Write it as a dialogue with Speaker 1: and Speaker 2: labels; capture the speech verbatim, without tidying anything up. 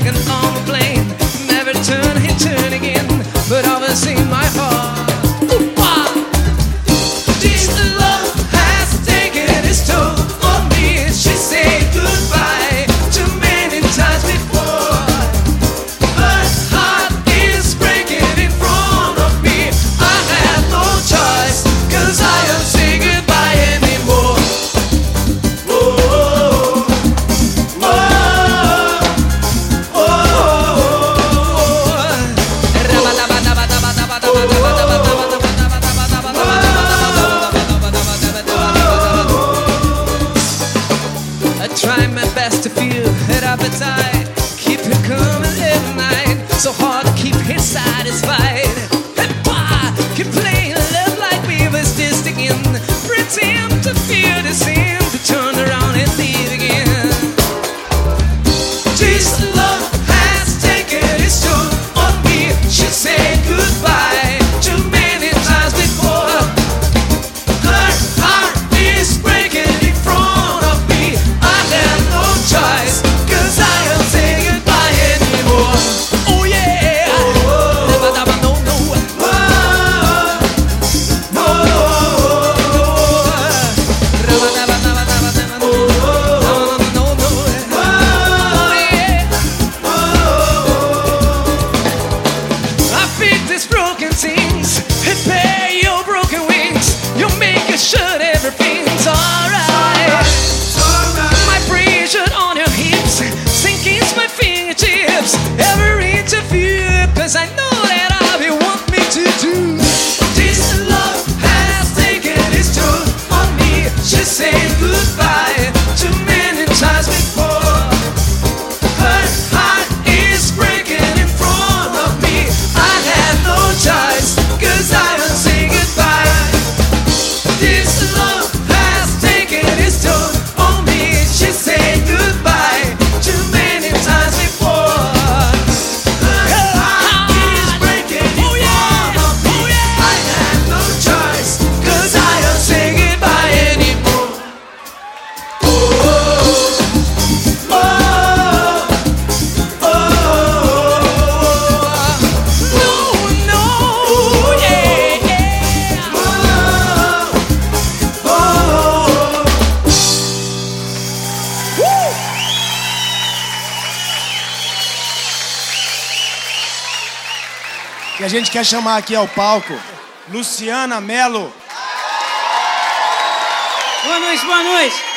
Speaker 1: second on the plane. Never turn, he turn again, but always in my heart. This love has taken its toll on me. She said goodbye too many times before. Her heart is breaking in front of me. I have no choice, cause I don't say goodbye anymore. Whoa, whoa, whoa, I try my best to feel her appetite, keep her coming every night, so hard to keep her satisfied. Keep playing love like we were still sticking, pretend to feel the same, to turn around and leave again. This love has taken its toll on me. She said goodbye too many times before. Her heart is breaking in front of me. I have no choice, cause I don't say goodbye anymore. Oh yeah, never, never, no, no. Whoa, no, never, never, never, never, never, no, no, no, no. Oh yeah, I fix these broken things, repair your broken wings. You make sure everything's alright. My pressure on your hips sinking my fingertips. Every interview, cause I know that all you want me to do. This love has taken its toll on me. She said goodbye too many times before. Her heart is breaking in front of me. I have no choice, cause I don't say goodbye. This love has taken its toll on me. She said goodbye too many times before. Her heart is breaking in front of me. I have no choice, cause I don't say goodbye anymore. Oh, oh, oh, no, no, yeah, yeah. Oh, oh. Woo!
Speaker 2: E a gente quer chamar aqui ao palco Luciana Mello.
Speaker 3: Boa noite, boa noite.